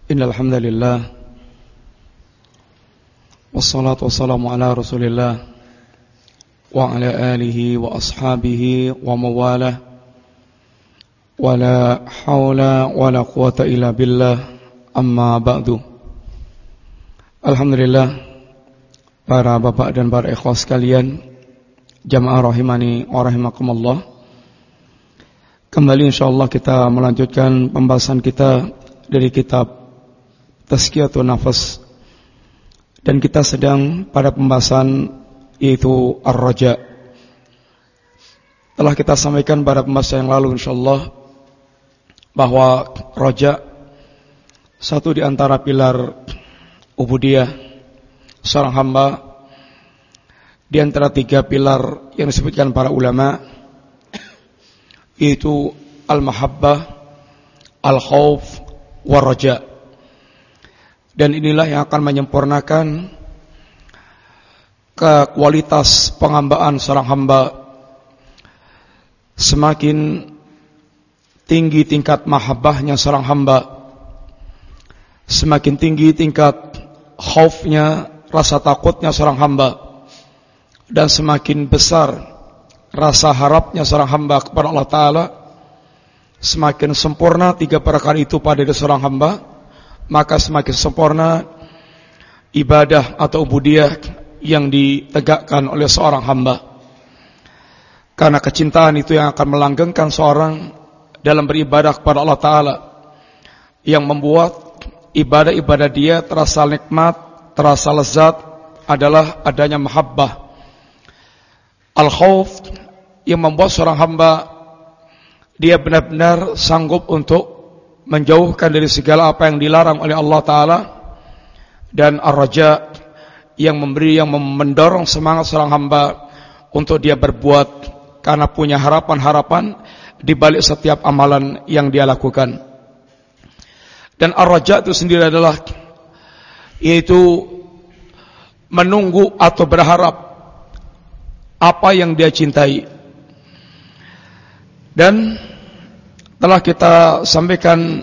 Innal hamdalillah wassalatu wassalamu ala Rasulillah wa ala alihi wa ashabihi wa mawalah wala haula wala quwata illa billah amma ba'du. Alhamdulillah, para bapak dan para ikhwas sekalian, jamaah rahimani wa rahimakumullah. Kembali insyaallah kita melanjutkan pembahasan kita dari kitab Tazkiyatun Nafas, dan kita sedang pada pembahasan yaitu Ar-Raja. Telah kita sampaikan pada pembahasan yang lalu insyaallah bahwa Raja satu di antara pilar ubudiyah seorang hamba, di antara tiga pilar yang disebutkan para ulama, yaitu Al-Mahabbah, Al-Khawf, War-Raja. Dan inilah yang akan menyempurnakan kualitas penghambaan seorang hamba. Semakin tinggi tingkat mahabbahnya seorang hamba, semakin tinggi tingkat khaufnya, rasa takutnya seorang hamba, dan semakin besar rasa harapnya seorang hamba kepada Allah Ta'ala, semakin sempurna tiga perkara itu pada diri seorang hamba, maka semakin sempurna ibadah atau ubudiyah yang ditegakkan oleh seorang hamba. Karena kecintaan itu yang akan melanggengkan seorang dalam beribadah kepada Allah Ta'ala, yang membuat ibadah-ibadah dia terasa nikmat, terasa lezat, adalah adanya mahabbah. Al-Khawf yang membuat seorang hamba dia benar-benar sanggup untuk menjauhkan dari segala apa yang dilarang oleh Allah Ta'ala. Dan Ar-Raja yang memberi, yang mendorong semangat seorang hamba untuk dia berbuat karena punya harapan-harapan di balik setiap amalan yang dia lakukan. Dan Ar-Raja itu sendiri adalah yaitu menunggu atau berharap apa yang dia cintai. Dan telah kita sampaikan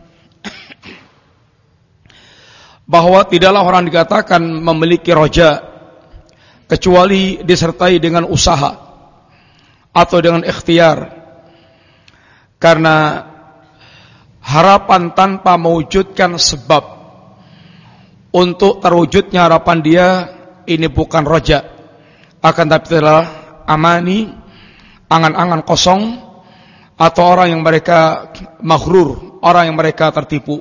bahwa tidaklah orang dikatakan memiliki roja kecuali disertai dengan usaha atau dengan ikhtiar. Karena harapan tanpa mewujudkan sebab untuk terwujudnya harapan dia, ini bukan roja, akan tapi adalah amani, angan-angan kosong, atau orang yang mereka maghrur, orang yang mereka tertipu.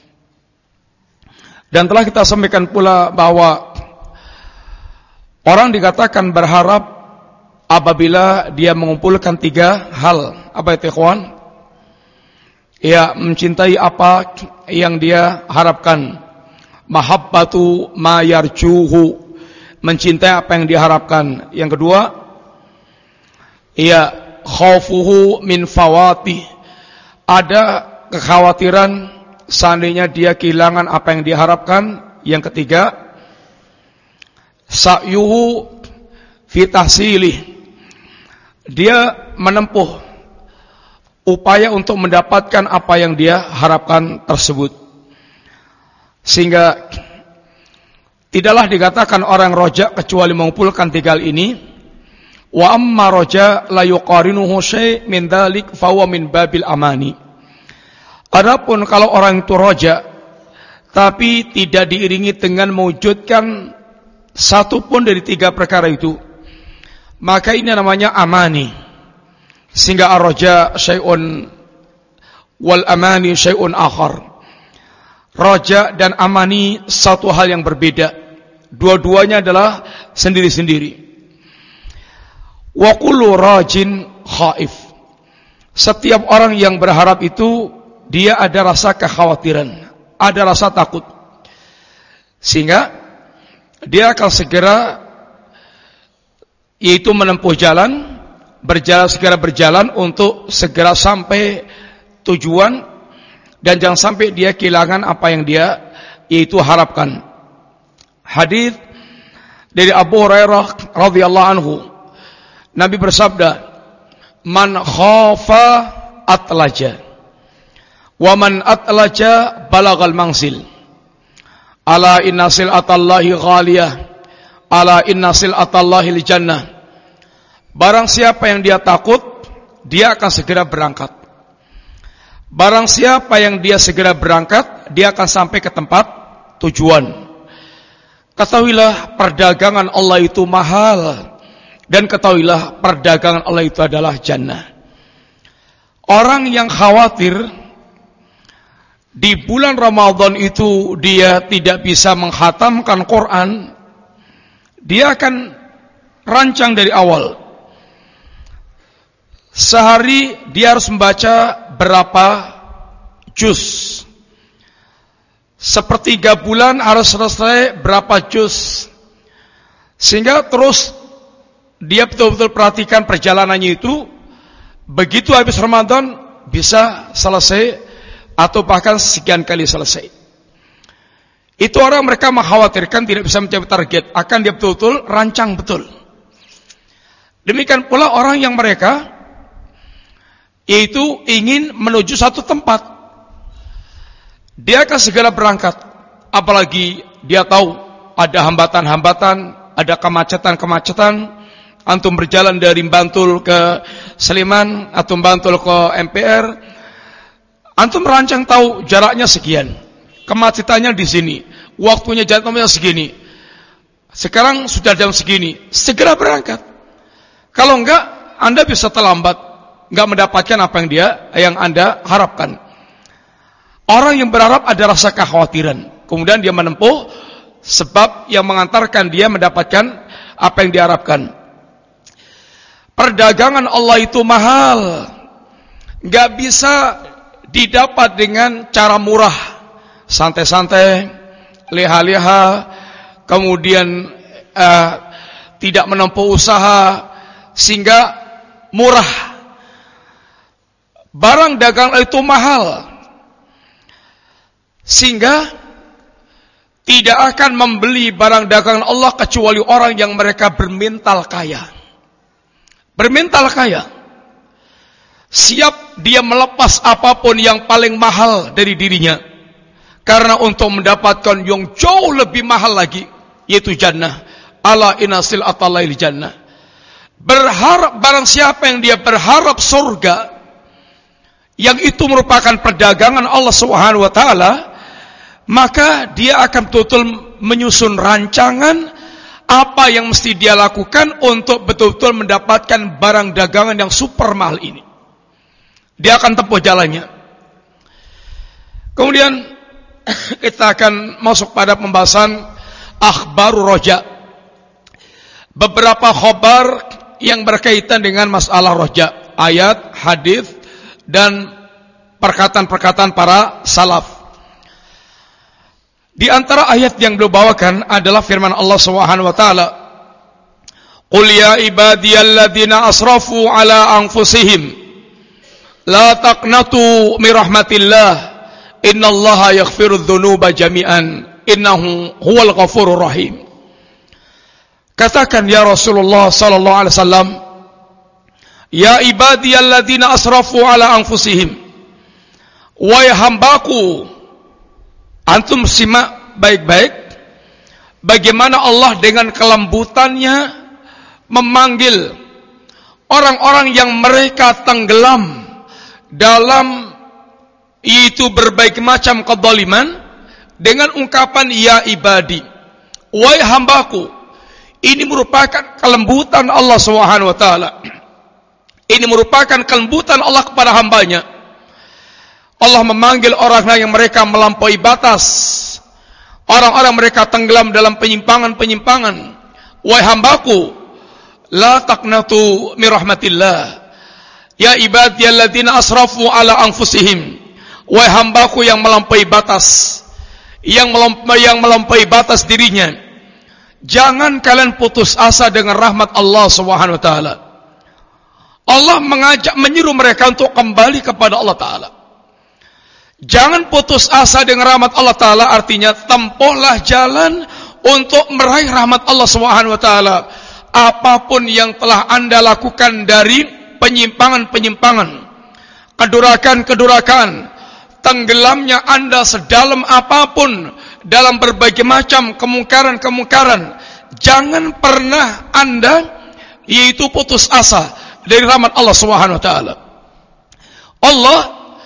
Dan telah kita sampaikan pula bahwa orang dikatakan berharap apabila dia mengumpulkan tiga hal. Apa itu ikhwan? Ya, mencintai apa yang dia harapkan. Mahabbatu ma yarjuhu, mencintai apa yang diharapkan. Yang kedua, ya, khaufuhu min fawati, ada kekhawatiran seandainya dia kehilangan apa yang diharapkan. Yang ketiga, sa'yuhu fi tahsilih, dia menempuh upaya untuk mendapatkan apa yang dia harapkan tersebut. Sehingga tidaklah dikatakan orang roja kecuali mengumpulkan tiga hal ini. Wa amma roja la yuqarinuhu syai' min dzalik fa huwa min babil amani. Adapun kalau orang itu roja tapi tidak diiringi dengan mewujudkan satu pun dari tiga perkara itu, maka ini namanya amani. Sehingga ar-roja syai'un wal amani syai'un akhar. Roja dan amani satu hal yang berbeda. Dua-duanya adalah sendiri-sendiri. Wa kullu rajin khaif, setiap orang yang berharap itu dia ada rasa kekhawatiran, ada rasa takut, sehingga dia akan segera yaitu menempuh jalan, segera berjalan untuk segera sampai tujuan, dan jangan sampai dia kehilangan apa yang dia yaitu harapkan. Hadis dari Abu Hurairah radhiyallahu anhu, Nabi bersabda, "Man khafa atlaja." Wa man atlaja balagal mangsil. Ala inna sil'atallahi ghaliyah. Ala inna sil'atallahi jannah. Barang siapa yang dia takut, dia akan segera berangkat. Barang siapa yang dia segera berangkat, dia akan sampai ke tempat tujuan. Ketahuilah perdagangan Allah itu mahal. Dan ketahuilah perdagangan Allah itu adalah jannah. Orang yang khawatir di bulan Ramadan itu dia tidak bisa menghatamkan Quran, dia akan rancang dari awal. Sehari dia harus membaca berapa juz. Sepertiga bulan harus selesai berapa juz. Sehingga terus dia betul-betul perhatikan perjalanannya itu. Begitu habis Ramadan bisa selesai atau bahkan sekian kali selesai. Itu orang mereka mengkhawatirkan tidak bisa mencapai target, akan dia betul-betul rancang betul. Demikian pula orang yang mereka yaitu ingin menuju satu tempat, dia akan segera berangkat. Apalagi dia tahu ada hambatan-hambatan, ada kemacetan-kemacetan. Antum berjalan dari Bantul ke Sleman atau Bantul ke MPR, antum merancang tahu jaraknya sekian, kemacetannya di sini, waktunya jatuhnya segini. Sekarang sudah jam segini, segera berangkat. Kalau enggak, Anda bisa terlambat, enggak mendapatkan apa yang Anda harapkan. Orang yang berharap ada rasa kekhawatiran, kemudian dia menempuh sebab yang mengantarkan dia mendapatkan apa yang diharapkan. Perdagangan Allah itu mahal, enggak bisa didapat dengan cara murah, santai-santai, leha-leha, kemudian tidak menempuh usaha sehingga murah. Barang dagangan itu mahal, sehingga tidak akan membeli barang dagangan Allah kecuali orang yang mereka bermental kaya. Bermental kaya, siap dia melepas apapun yang paling mahal dari dirinya, karena untuk mendapatkan yang jauh lebih mahal lagi, yaitu jannah. Ala inna sil'atallahi jannah. Berharap, barang siapa yang dia berharap surga, yang itu merupakan perdagangan Allah Subhanahu wa taala, maka dia akan betul-betul menyusun rancangan apa yang mesti dia lakukan untuk betul-betul mendapatkan barang dagangan yang super mahal ini. Dia akan tempuh jalannya. Kemudian kita akan masuk pada pembahasan akhbarur roja. Beberapa khabar yang berkaitan dengan masalah roja, ayat, hadis, dan perkataan-perkataan para salaf. Di antara ayat yang beliau bawakan adalah firman Allah Subhanahu wa taala, "Qul ya ibadiyalladzina asrafu ala anfusihim la taqnatu min rahmatillah innallaha yaghfirudz dzunuba jami'an innahu huwal ghafurur rahim." Katakan ya Rasulullah sallallahu alaihi wasallam, "Ya ibadiyalladzina asrafu ala anfusihim." Wahai hambaku, antum simak baik-baik bagaimana Allah dengan kelembutannya memanggil orang-orang yang mereka tenggelam dalam itu berbagai macam kezaliman dengan ungkapan ya ibadi, wahai hambaku. Ini merupakan kelembutan Allah Subhanahu wa taala. Ini merupakan kelembutan Allah kepada hambanya. Allah memanggil orang yang mereka melampaui batas, orang-orang mereka tenggelam dalam penyimpangan-penyimpangan. Wahai hambaku, la taqnatu min rahmatillah. Ya ibadiyalladzina asrafu ala anfusihim. Wahai hambaku yang melampaui batas, yang melampaui batas dirinya, jangan kalian putus asa dengan rahmat Allah Subhanahu wa taala. Allah menyuruh mereka untuk kembali kepada Allah taala. Jangan putus asa dengan rahmat Allah taala, artinya tempuhlah jalan untuk meraih rahmat Allah Subhanahu wa taala. Apapun yang telah Anda lakukan dari penyimpangan-penyimpangan, kedurakan-kedurakan, tenggelamnya Anda sedalam apapun dalam berbagai macam kemungkaran-kemungkaran, jangan pernah Anda yaitu putus asa dari rahmat Allah Subhanahu wa taala. Allah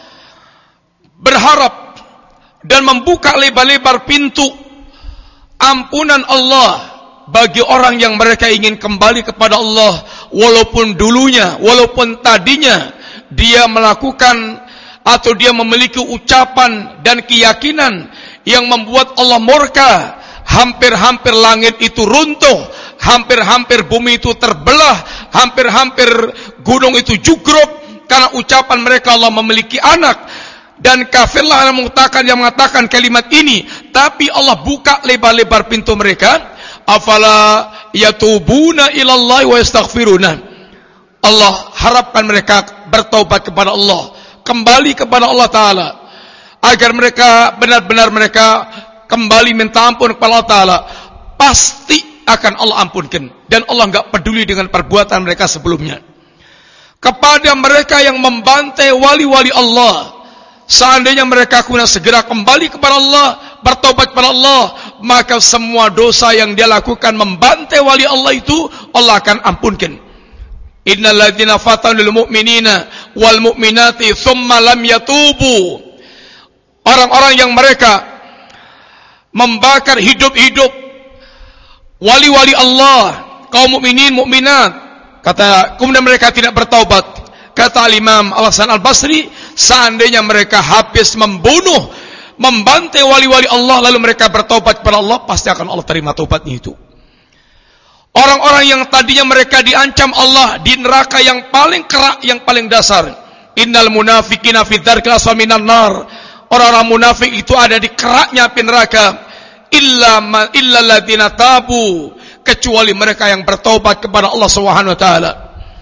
berharap dan membuka lebar-lebar pintu ampunan Allah bagi orang yang mereka ingin kembali kepada Allah, walaupun dulunya, walaupun tadinya dia melakukan atau dia memiliki ucapan dan keyakinan yang membuat Allah murka. Hampir-hampir langit itu runtuh, hampir-hampir bumi itu terbelah, hampir-hampir gunung itu jugruk karena ucapan mereka Allah memiliki anak. Dan kafirlah yang mengatakan kalimat ini. Tapi Allah buka lebar-lebar pintu mereka. Afala yatubuna ilallahi wa yastaghfiruna. Allah harapkan mereka bertaubat kepada Allah, kembali kepada Allah Ta'ala, agar mereka benar-benar mereka kembali minta ampun kepada Allah Ta'ala. Pasti akan Allah ampunkan. Dan Allah enggak peduli dengan perbuatan mereka sebelumnya. Kepada mereka yang membantai wali-wali Allah, seandainya mereka kuna segera kembali kepada Allah, bertobat kepada Allah, maka semua dosa yang dia lakukan membantai wali Allah itu Allah akan ampunkan. Innal ladzina fatanul mu'minina wal mu'minati tsumma lam yatubu. Orang-orang yang mereka membakar hidup-hidup wali-wali Allah, kaum mukminin mukminat, kemudian mereka tidak bertaubat. Kata Imam Al-Hasan Al-Basri, seandainya mereka habis membunuh, membantai wali-wali Allah, lalu mereka bertaubat kepada Allah, pasti akan Allah terima taubatnya itu. Orang-orang yang tadinya mereka diancam Allah di neraka yang paling kerak, yang paling dasar. Innal munafiqina fi dzarkil asfali minan nar. Orang-orang munafik itu ada di keraknya api neraka. Illa alladziina tabu, kecuali mereka yang bertaubat kepada Allah Subhanahu wa taala.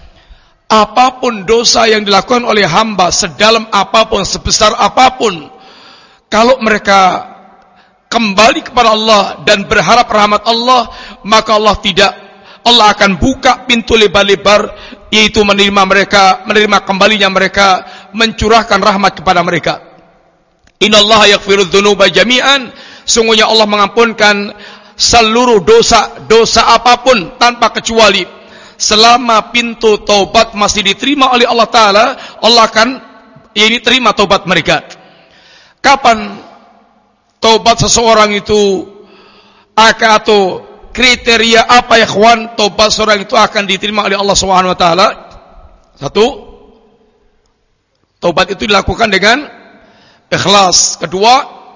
Apapun dosa yang dilakukan oleh hamba, sedalam apapun, sebesar apapun, kalau mereka kembali kepada Allah dan berharap rahmat Allah, maka Allah akan buka pintu lebar-lebar, yaitu menerima kembalinya mereka, mencurahkan rahmat kepada mereka. Innallaha yaghfiru dzunuba jami'an, sungguhnya Allah mengampunkan seluruh dosa apapun tanpa kecuali. Selama pintu taubat masih diterima oleh Allah Ta'ala, Allah akan terima taubat mereka. Kapan taubat seseorang itu atau kriteria apa ya kawan taubat seorang itu akan diterima oleh Allah Subhanahu wa taala? Satu, taubat itu dilakukan dengan ikhlas. Kedua,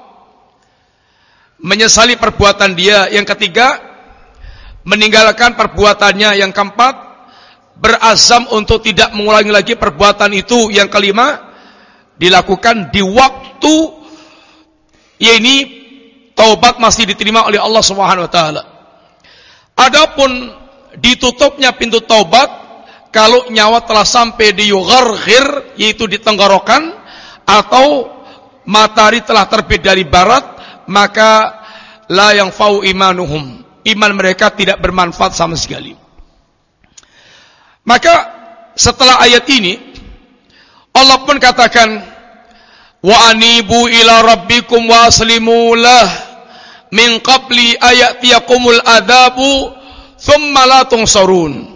menyesali perbuatan dia. Yang ketiga, meninggalkan perbuatannya. Yang keempat, berazam untuk tidak mengulangi lagi perbuatan itu. Yang kelima, dilakukan di waktu ini taubat masih diterima oleh Allah Subhanahu wa taala. Adapun ditutupnya pintu taubat kalau nyawa telah sampai di yugharghir, yaitu di tenggorokan, atau matahari telah terbit dari barat, maka la yanfa'u imanuhum, iman mereka tidak bermanfaat sama sekali. Maka setelah ayat ini Allah pun katakan, wa anibu ila rabbikum wa aslimu lah min qabli ayatiyakumul adzabu thumma la tunsarun.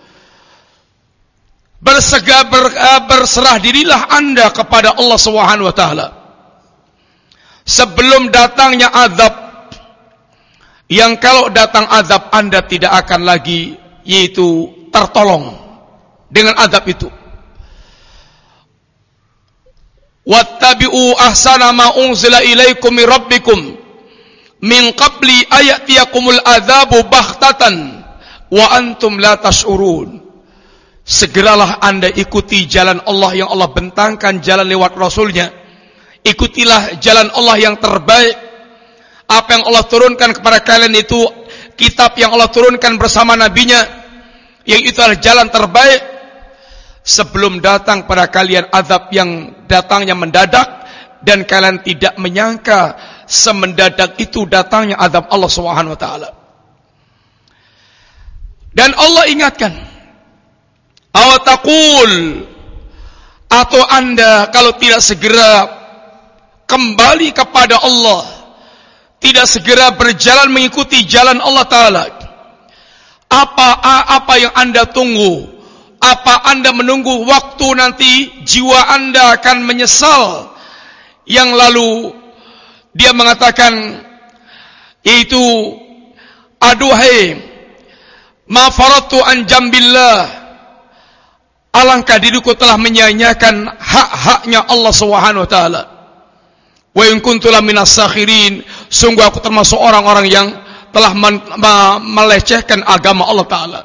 Berserah dirilah Anda kepada Allah Subhanahu wa taala sebelum datangnya azab, yang kalau datang azab Anda tidak akan lagi yaitu tertolong dengan azab itu. Wattabi'u ahsana ma unzila ilaikum min rabbikum min qabli ayatiyakumul adzabu baghtatan wa antum la tash'urun. Segeralah Anda ikuti jalan Allah yang Allah bentangkan, jalan lewat Rasulnya. Ikutilah jalan Allah yang terbaik. Apa yang Allah turunkan kepada kalian itu kitab yang Allah turunkan bersama nabinya, yang itu adalah jalan terbaik. Sebelum datang pada kalian azab yang datangnya mendadak, dan kalian tidak menyangka semendadak itu datangnya azab Allah Subhanahu wa taala. Dan Allah ingatkan, awataqul, atau Anda kalau tidak segera kembali kepada Allah, tidak segera berjalan mengikuti jalan Allah Ta'ala, apa yang Anda tunggu? Apa Anda menunggu waktu nanti jiwa Anda akan menyesal? Yang lalu dia mengatakan, yaitu, aduhai, ma faratu an jambillah, alangkah diriku telah menyia-nyiakan hak-haknya Allah Subhanahu wa taala. Wa in kuntu laminas sakhirin, sungguh aku termasuk orang-orang yang telah melecehkan agama Allah Ta'ala.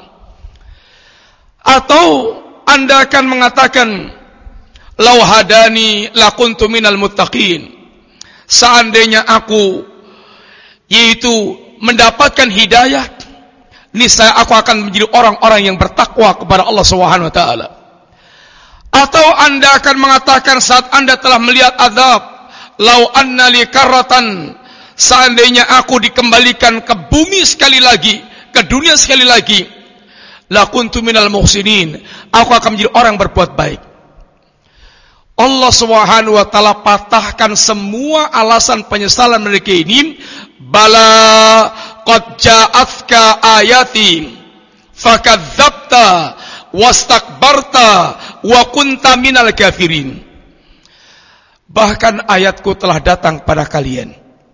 Atau Anda akan mengatakan, lau hadani lakuntu minal muttaqin, seandainya aku yaitu mendapatkan hidayah, niscaya aku akan menjadi orang-orang yang bertakwa kepada Allah Subhanahu wa taala. Atau Anda akan mengatakan saat Anda telah melihat azab, lau anna li karratan, seandainya aku dikembalikan ke bumi sekali lagi, ke dunia sekali lagi, lakuntu minal muhsinin, aku akan menjadi orang berbuat baik. Allah Subhanahu wa taala patahkan semua alasan penyesalan mereka ini. Bala qad ja'atka ayati fakadzabta wastakbarta wa kunta minal kafirin. Bahkan ayatku telah datang kepada kalian.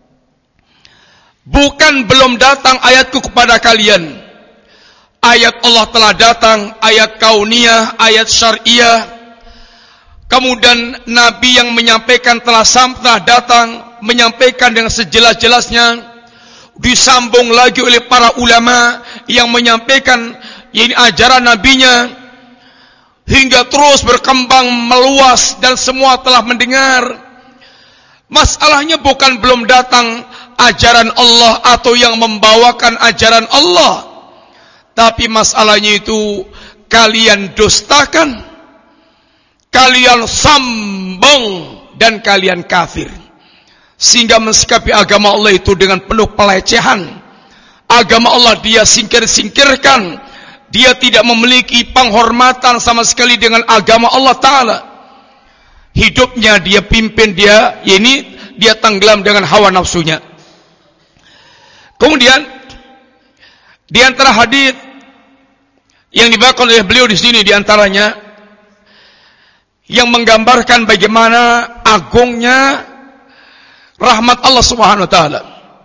Bukan belum datang ayatku kepada kalian. Ayat Allah telah datang, ayat kauniyah, ayat syariah. Kemudian Nabi yang menyampaikan telah datang, menyampaikan dengan sejelas-jelasnya. Disambung lagi oleh para ulama yang menyampaikan ini ajaran nabinya, hingga terus berkembang meluas dan semua telah mendengar. Masalahnya bukan belum datang ajaran Allah atau yang membawakan ajaran Allah, tapi masalahnya itu kalian dustakan, kalian sombong, dan kalian kafir, sehingga mensikapi agama Allah itu dengan penuh pelecehan. Agama Allah dia singkirkan, dia tidak memiliki penghormatan sama sekali dengan agama Allah Ta'ala. Hidupnya dia pimpin, dia tenggelam dengan hawa nafsunya. Kemudian di antara hadis yang dibawakan oleh beliau di sini, di antaranya yang menggambarkan bagaimana agungnya rahmat Allah Subhanahu wa taala.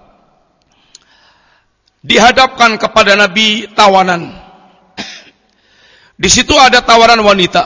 Dihadapkan kepada Nabi tawanan. Di situ ada tawanan wanita.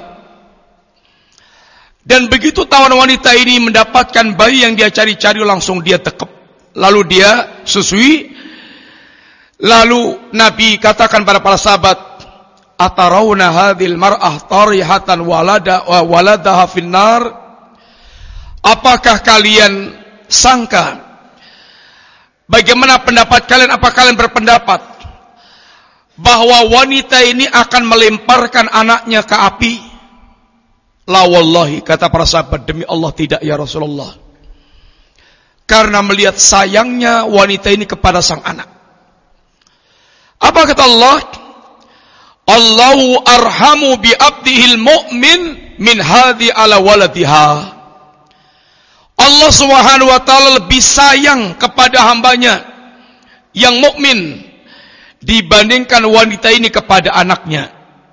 Dan begitu tawanan wanita ini mendapatkan bayi yang dia cari-cari, langsung dia tekep, lalu dia susui. Lalu Nabi katakan pada para sahabat, atarawna hadhil mar'ah tarihatan waladaha finnar, apakah kalian sangka, bagaimana pendapat kalian, apa kalian berpendapat bahwa wanita ini akan melemparkan anaknya ke api? La wallahi, kata para sahabat, demi Allah tidak ya Rasulullah, karena melihat sayangnya wanita ini kepada sang anak. Apa kata Allah? Allahu arhamu bi abdihil mu'min min hadhi ala waladiha. Allah Subhanahu wa taala lebih sayang kepada hambanya yang mukmin dibandingkan wanita ini kepada anaknya.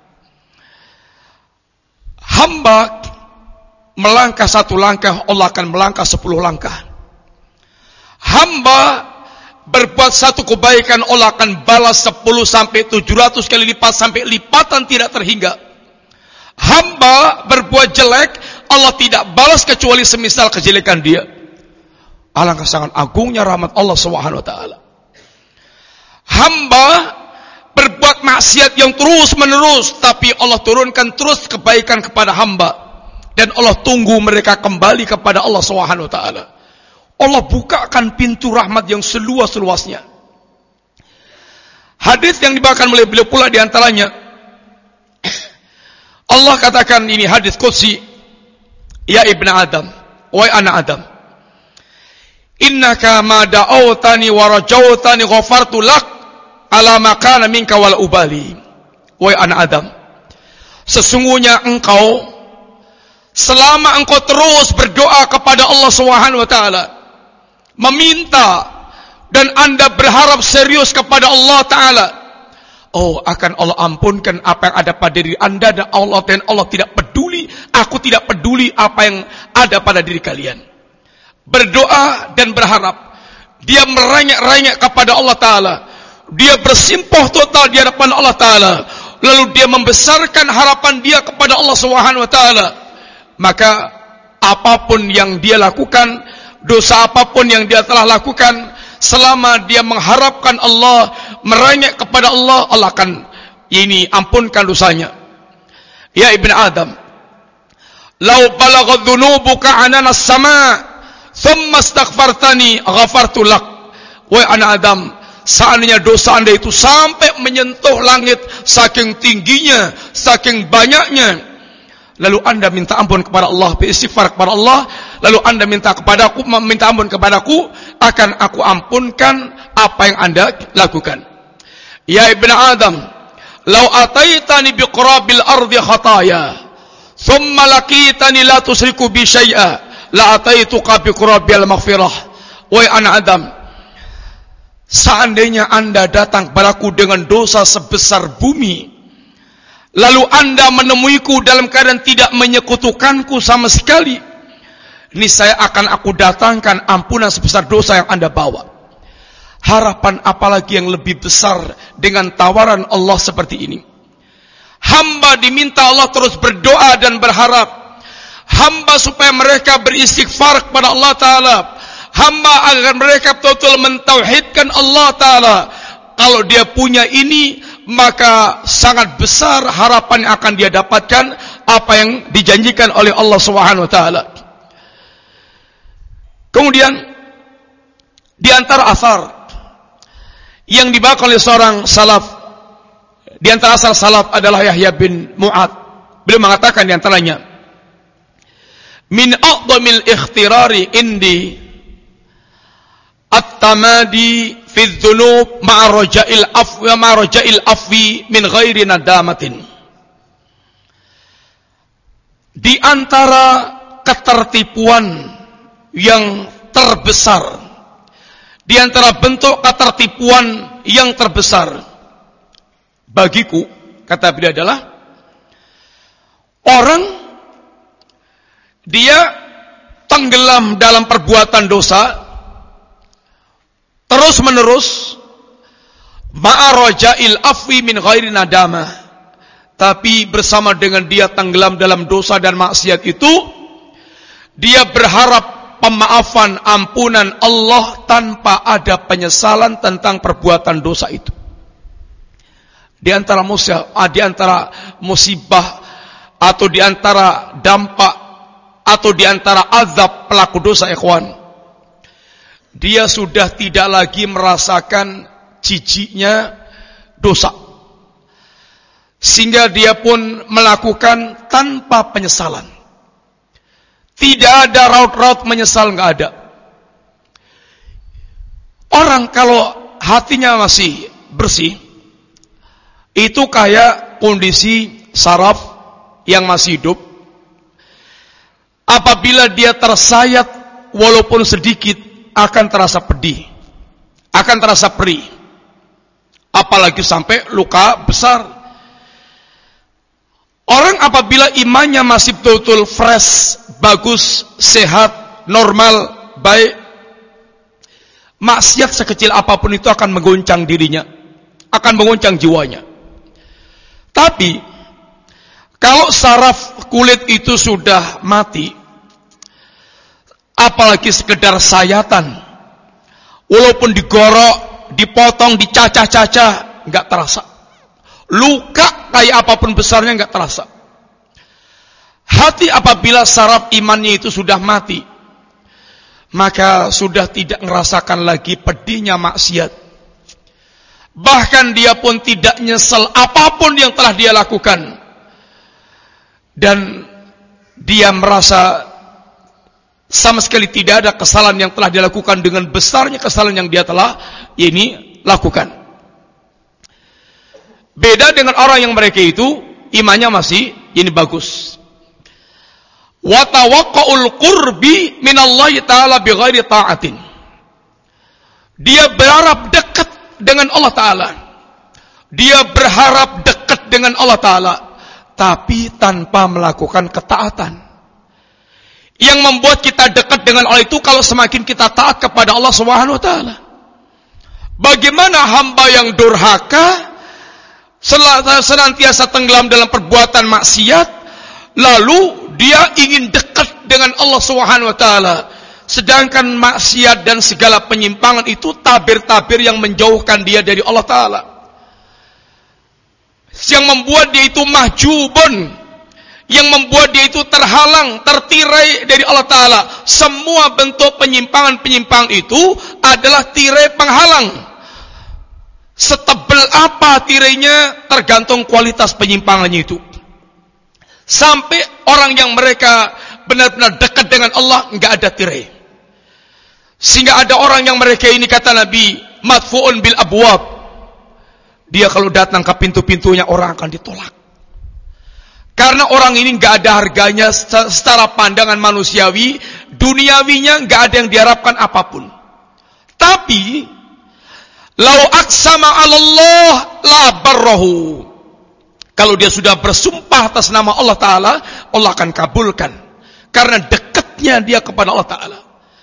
Hamba melangkah satu langkah, Allah akan melangkah 10 langkah. Hamba berbuat satu kebaikan, Allah akan balas 10 sampai 700 kali lipat, sampai lipatan tidak terhingga. Hamba berbuat jelek, Allah tidak balas kecuali semisal kejelekan dia. Alangkah sangat agungnya rahmat Allah Subhanahu wa taala. Hamba berbuat maksiat yang terus menerus, tapi Allah turunkan terus kebaikan kepada hamba, dan Allah tunggu mereka kembali kepada Allah Subhanahu wa taala. Allah bukakan pintu rahmat yang seluas-luasnya. Hadis yang dibawakan oleh beliau pula diantaranya, Allah katakan, ini hadis qudsi, ya ibn Adam, wahai anak Adam, innaka ma da'awtani wa rajawtani ghafartu lak ala ma kana minka wal ubali. Wahai anak Adam, sesungguhnya engkau selama engkau terus berdoa kepada Allah Subhanahu wa taala, meminta dan Anda berharap serius kepada Allah taala, akan Allah ampunkan apa yang ada pada diri Anda, dan Allah tidak peduli, aku tidak peduli apa yang ada pada diri kalian. Berdoa dan berharap, dia merengek-rengek kepada Allah taala, dia bersimpuh total di hadapan Allah taala, lalu dia membesarkan harapan dia kepada Allah Subhanahu wa taala. Maka apapun yang dia lakukan, dosa apapun yang dia telah lakukan, selama dia mengharapkan Allah, merengek kepada Allah, Allah akan ampunkan dosanya. Ya ibn Adam, lau balaghat dhunubuka anana as-sama' thumma astaghfartani ghafartu lak. Wahai anak Adam, seandainya dosa Anda itu sampai menyentuh langit, saking tingginya, saking banyaknya, lalu Anda minta ampun kepada Allah, beristighfar kepada Allah, lalu Anda minta ampun kepadaku, akan aku ampunkan apa yang Anda lakukan. Ya ibn Adam, lau ataitani biqurabil ardi khataya, thumma laqitani la tusriku bi syai'a, la ataituka biqurabil maghfirah. Wahai anak Adam, seandainya Anda datang kepadaku dengan dosa sebesar bumi, lalu Anda menemuiku dalam keadaan tidak menyekutukanku sama sekali, niscaya akan aku datangkan ampunan sebesar dosa yang Anda bawa. Harapan apalagi yang lebih besar dengan tawaran Allah seperti ini? Hamba diminta Allah terus berdoa dan berharap, hamba supaya mereka beristighfar kepada Allah Ta'ala, hamba agar mereka betul-betul mentauhidkan Allah Ta'ala. Kalau dia punya ini, maka sangat besar harapan yang akan dia dapatkan, apa yang dijanjikan oleh Allah Subhanahu wa taala. Kemudian di antara asar yang dibawakan oleh seorang salaf, di antara asar salaf adalah Yahya bin Mu'ad. Beliau mengatakan di antaranya, min a'dhamil ikhtirari indi at-tamadi fi dzunub ma'a raja'il afwi min ghairi nadamatin. Di antara ketertipuan yang terbesar, di antara bentuk ketertipuan yang terbesar bagiku, kata beliau, adalah orang dia tenggelam dalam perbuatan dosa terus menerus, ma'arajail afwi min ghairi nadamah, tapi bersama dengan dia tenggelam dalam dosa dan maksiat itu, dia berharap pemaafan, ampunan Allah tanpa ada penyesalan tentang perbuatan dosa itu. Di antara musibah atau di antara dampak atau di antara azab pelaku dosa, ikhwan, dia sudah tidak lagi merasakan jijiknya dosa, sehingga dia pun melakukan tanpa penyesalan. Tidak ada raut-raut menyesal, nggak ada. Orang kalau hatinya masih bersih, itu kayak kondisi saraf yang masih hidup. Apabila dia tersayat walaupun sedikit, akan terasa pedih, akan terasa perih. Apalagi sampai luka besar. Orang apabila imannya masih betul-betul fresh, bagus, sehat, normal, baik, maksiat sekecil apapun itu akan mengguncang dirinya, akan mengguncang jiwanya. Tapi kalau saraf kulit itu sudah mati, apalagi sekedar sayatan, walaupun digorok, dipotong, dicacah-cacah, nggak terasa. Luka kayak apapun besarnya nggak terasa. Hati apabila saraf imannya itu sudah mati, maka sudah tidak merasakan lagi pedihnya maksiat. Bahkan dia pun tidak nyesal apapun yang telah dia lakukan. Dan dia merasa sama sekali tidak ada kesalahan yang telah dia lakukan dengan besarnya kesalahan yang dia telah lakukan. Beda dengan orang yang mereka itu imannya masih bagus. wa tawaqqa'ul qurbi minallahi ta'ala bighairi ta'atin. Dia berharap dekat dengan Allah Ta'ala. Dia berharap dekat dengan Allah Ta'ala, tapi tanpa melakukan ketaatan. Yang membuat kita dekat dengan Allah itu kalau semakin kita taat kepada Allah Subhanahu wa Ta'ala. Bagaimana hamba yang durhaka senantiasa tenggelam dalam perbuatan maksiat, lalu dia ingin dekat dengan Allah Subhanahu wa Ta'ala, sedangkan maksiat dan segala penyimpangan itu tabir-tabir yang menjauhkan dia dari Allah Ta'ala, yang membuat dia itu mahjubun, yang membuat dia itu terhalang, tertirai dari Allah Ta'ala. Semua bentuk penyimpangan-penyimpangan itu adalah tirai penghalang. Setebal apa tirainya tergantung kualitas penyimpangannya itu. Sampai orang yang mereka benar-benar dekat dengan Allah enggak ada tirai. Sehingga ada orang yang mereka ini, kata Nabi, madfu'un bil abwab. Dia kalau datang ke pintu-pintunya orang akan ditolak. Karena orang ini enggak ada harganya secara pandangan manusiawi, duniawinya enggak ada yang diharapkan apapun. Tapi lau aqsama 'ala Allah la barrahu. Kalau dia sudah bersumpah atas nama Allah Ta'ala, Allah akan kabulkan. Karena dekatnya dia kepada Allah Ta'ala.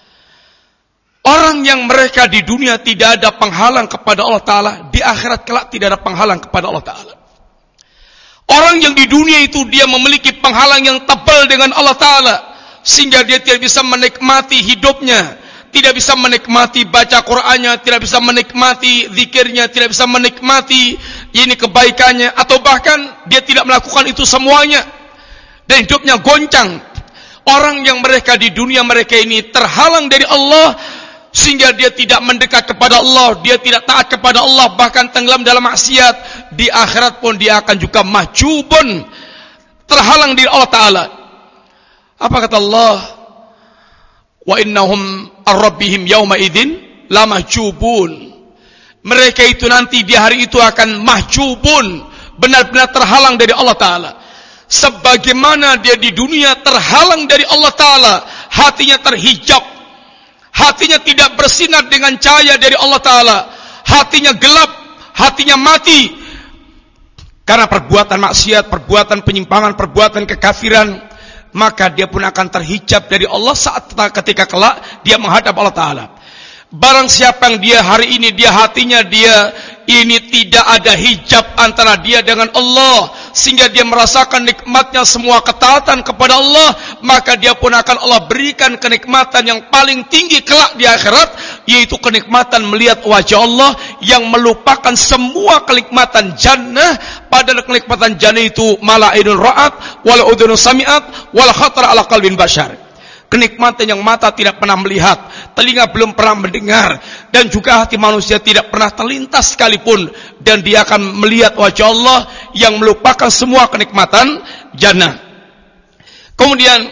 Orang yang mereka di dunia tidak ada penghalang kepada Allah Ta'ala, di akhirat kelak tidak ada penghalang kepada Allah Ta'ala. Orang yang di dunia itu dia memiliki penghalang yang tebal dengan Allah Ta'ala, sehingga dia tidak bisa menikmati hidupnya, tidak bisa menikmati baca Qur'annya, tidak bisa menikmati zikirnya, tidak bisa menikmati ini kebaikannya, atau bahkan dia tidak melakukan itu semuanya dan hidupnya goncang. Orang yang mereka di dunia mereka ini terhalang dari Allah, sehingga dia tidak mendekat kepada Allah, dia tidak taat kepada Allah, bahkan tenggelam dalam maksiat. Di akhirat pun dia akan juga mahjubun, terhalang dari Allah Ta'ala. Apa kata Allah? Wa innahum ar-rabbihim yawma idzin lamahjubun. Mereka itu nanti di hari itu akan mahjubun, benar-benar terhalang dari Allah Ta'ala. Sebagaimana dia di dunia terhalang dari Allah Ta'ala, hatinya terhijab, hatinya tidak bersinar dengan cahaya dari Allah Ta'ala, hatinya gelap, hatinya mati karena perbuatan maksiat, perbuatan penyimpangan, perbuatan kekafiran. Maka dia pun akan terhijab dari Allah saat ketika kelak dia menghadap Allah Ta'ala. Barang siapa yang dia hari ini dia hatinya dia ini tidak ada hijab antara dia dengan Allah, sehingga dia merasakan nikmatnya semua ketaatan kepada Allah, maka dia pun akan Allah berikan kenikmatan yang paling tinggi kelak di akhirat, yaitu kenikmatan melihat wajah Allah yang melupakan semua kenikmatan jannah. Padahal kenikmatan jannah itu mala ainun ra'at wal udhun sami'at wal khatar ala qalbin bashar. Kenikmatan yang mata tidak pernah melihat, telinga belum pernah mendengar, dan juga hati manusia tidak pernah terlintas sekalipun, dan dia akan melihat wajah Allah yang melupakan semua kenikmatan jannah. Kemudian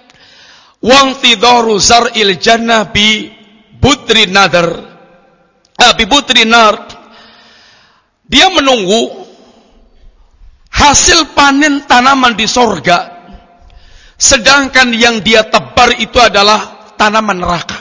wangtidharu zar'il jannah bi budri nadar, bi budri nar. Dia menunggu hasil panen tanaman di sorga, sedangkan yang dia tebar itu adalah tanaman neraka.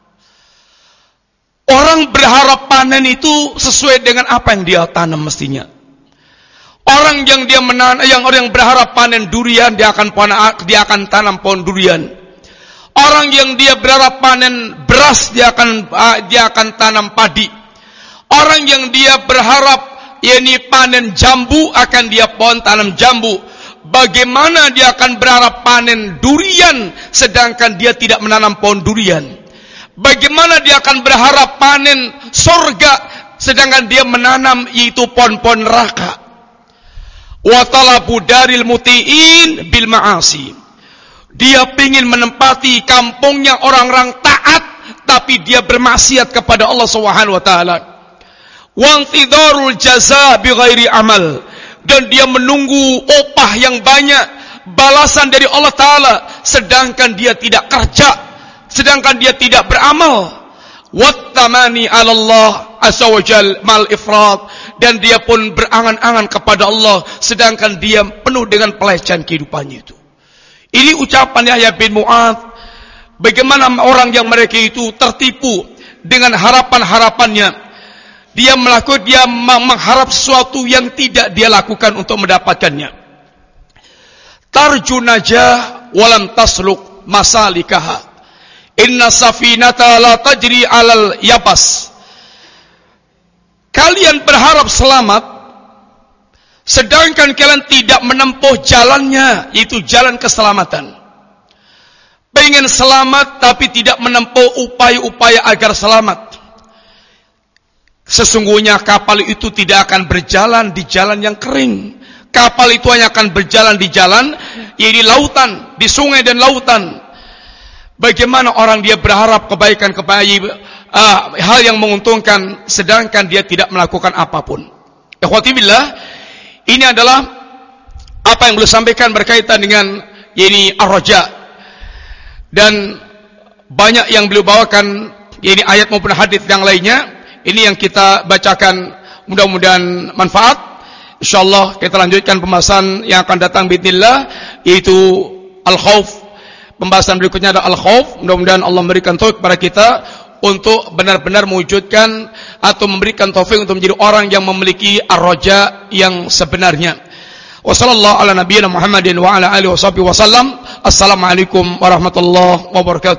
Orang berharap panen itu sesuai dengan apa yang dia tanam mestinya. Orang yang orang yang berharap panen durian, dia akan tanam pohon durian. Orang yang dia berharap panen beras, dia akan tanam padi. Orang yang dia berharap panen jambu, akan dia pohon tanam jambu. Bagaimana dia akan berharap panen durian sedangkan dia tidak menanam pohon durian? Bagaimana dia akan berharap panen sorga sedangkan dia menanam yaitu pohon-pohon neraka? Wa talabu daril muti'in bil ma'asi. Dia ingin menempati kampungnya orang-orang taat, tapi dia bermaksiat kepada Allah Subhanahu wa taala. Wa intidharul jazaa bi ghairi amal. Dan dia menunggu upah yang banyak, balasan dari Allah Ta'ala, sedangkan dia tidak kerja, sedangkan dia tidak beramal. Wattamani 'ala Allah azza wa jal mal ifrat. Dan dia pun berangan-angan kepada Allah, sedangkan dia penuh dengan pelecehan kehidupannya itu. Ini ucapan Yahya bin Mu'adz. Bagaimana orang yang mereka itu tertipu dengan harapan-harapannya. Dia mengharap sesuatu yang tidak dia lakukan untuk mendapatkannya. Tarju najah walam tasluk masalikaha. Inna safinata la tajri alal yabas. Kalian berharap selamat, sedangkan kalian tidak menempuh jalannya, yaitu jalan keselamatan. Pengen selamat tapi tidak menempuh upaya-upaya agar selamat. Sesungguhnya kapal itu tidak akan berjalan di jalan yang kering. Kapal itu hanya akan berjalan di jalan, yaitu lautan, di sungai dan lautan. Bagaimana orang dia berharap kebaikan-kebaikan, hal yang menguntungkan, sedangkan dia tidak melakukan apapun. Ikhwati billah, ini adalah apa yang beliau sampaikan berkaitan dengan ini ar-raja. Dan banyak yang beliau bawakan, ini ayat maupun hadis yang lainnya. Ini yang kita bacakan, mudah-mudahan manfaat. Insyaallah kita lanjutkan pembahasan yang akan datang bismillah, yaitu al-khauf. Pembahasan berikutnya adalah al-khauf. Mudah-mudahan Allah memberikan taufik kepada kita untuk benar-benar mewujudkan atau memberikan taufik untuk menjadi orang yang memiliki ar-raja yang sebenarnya. Wassallallahu ala nabiyyina Muhammadin wa ala alihi wasallam. Assalamualaikum warahmatullahi wabarakatuh.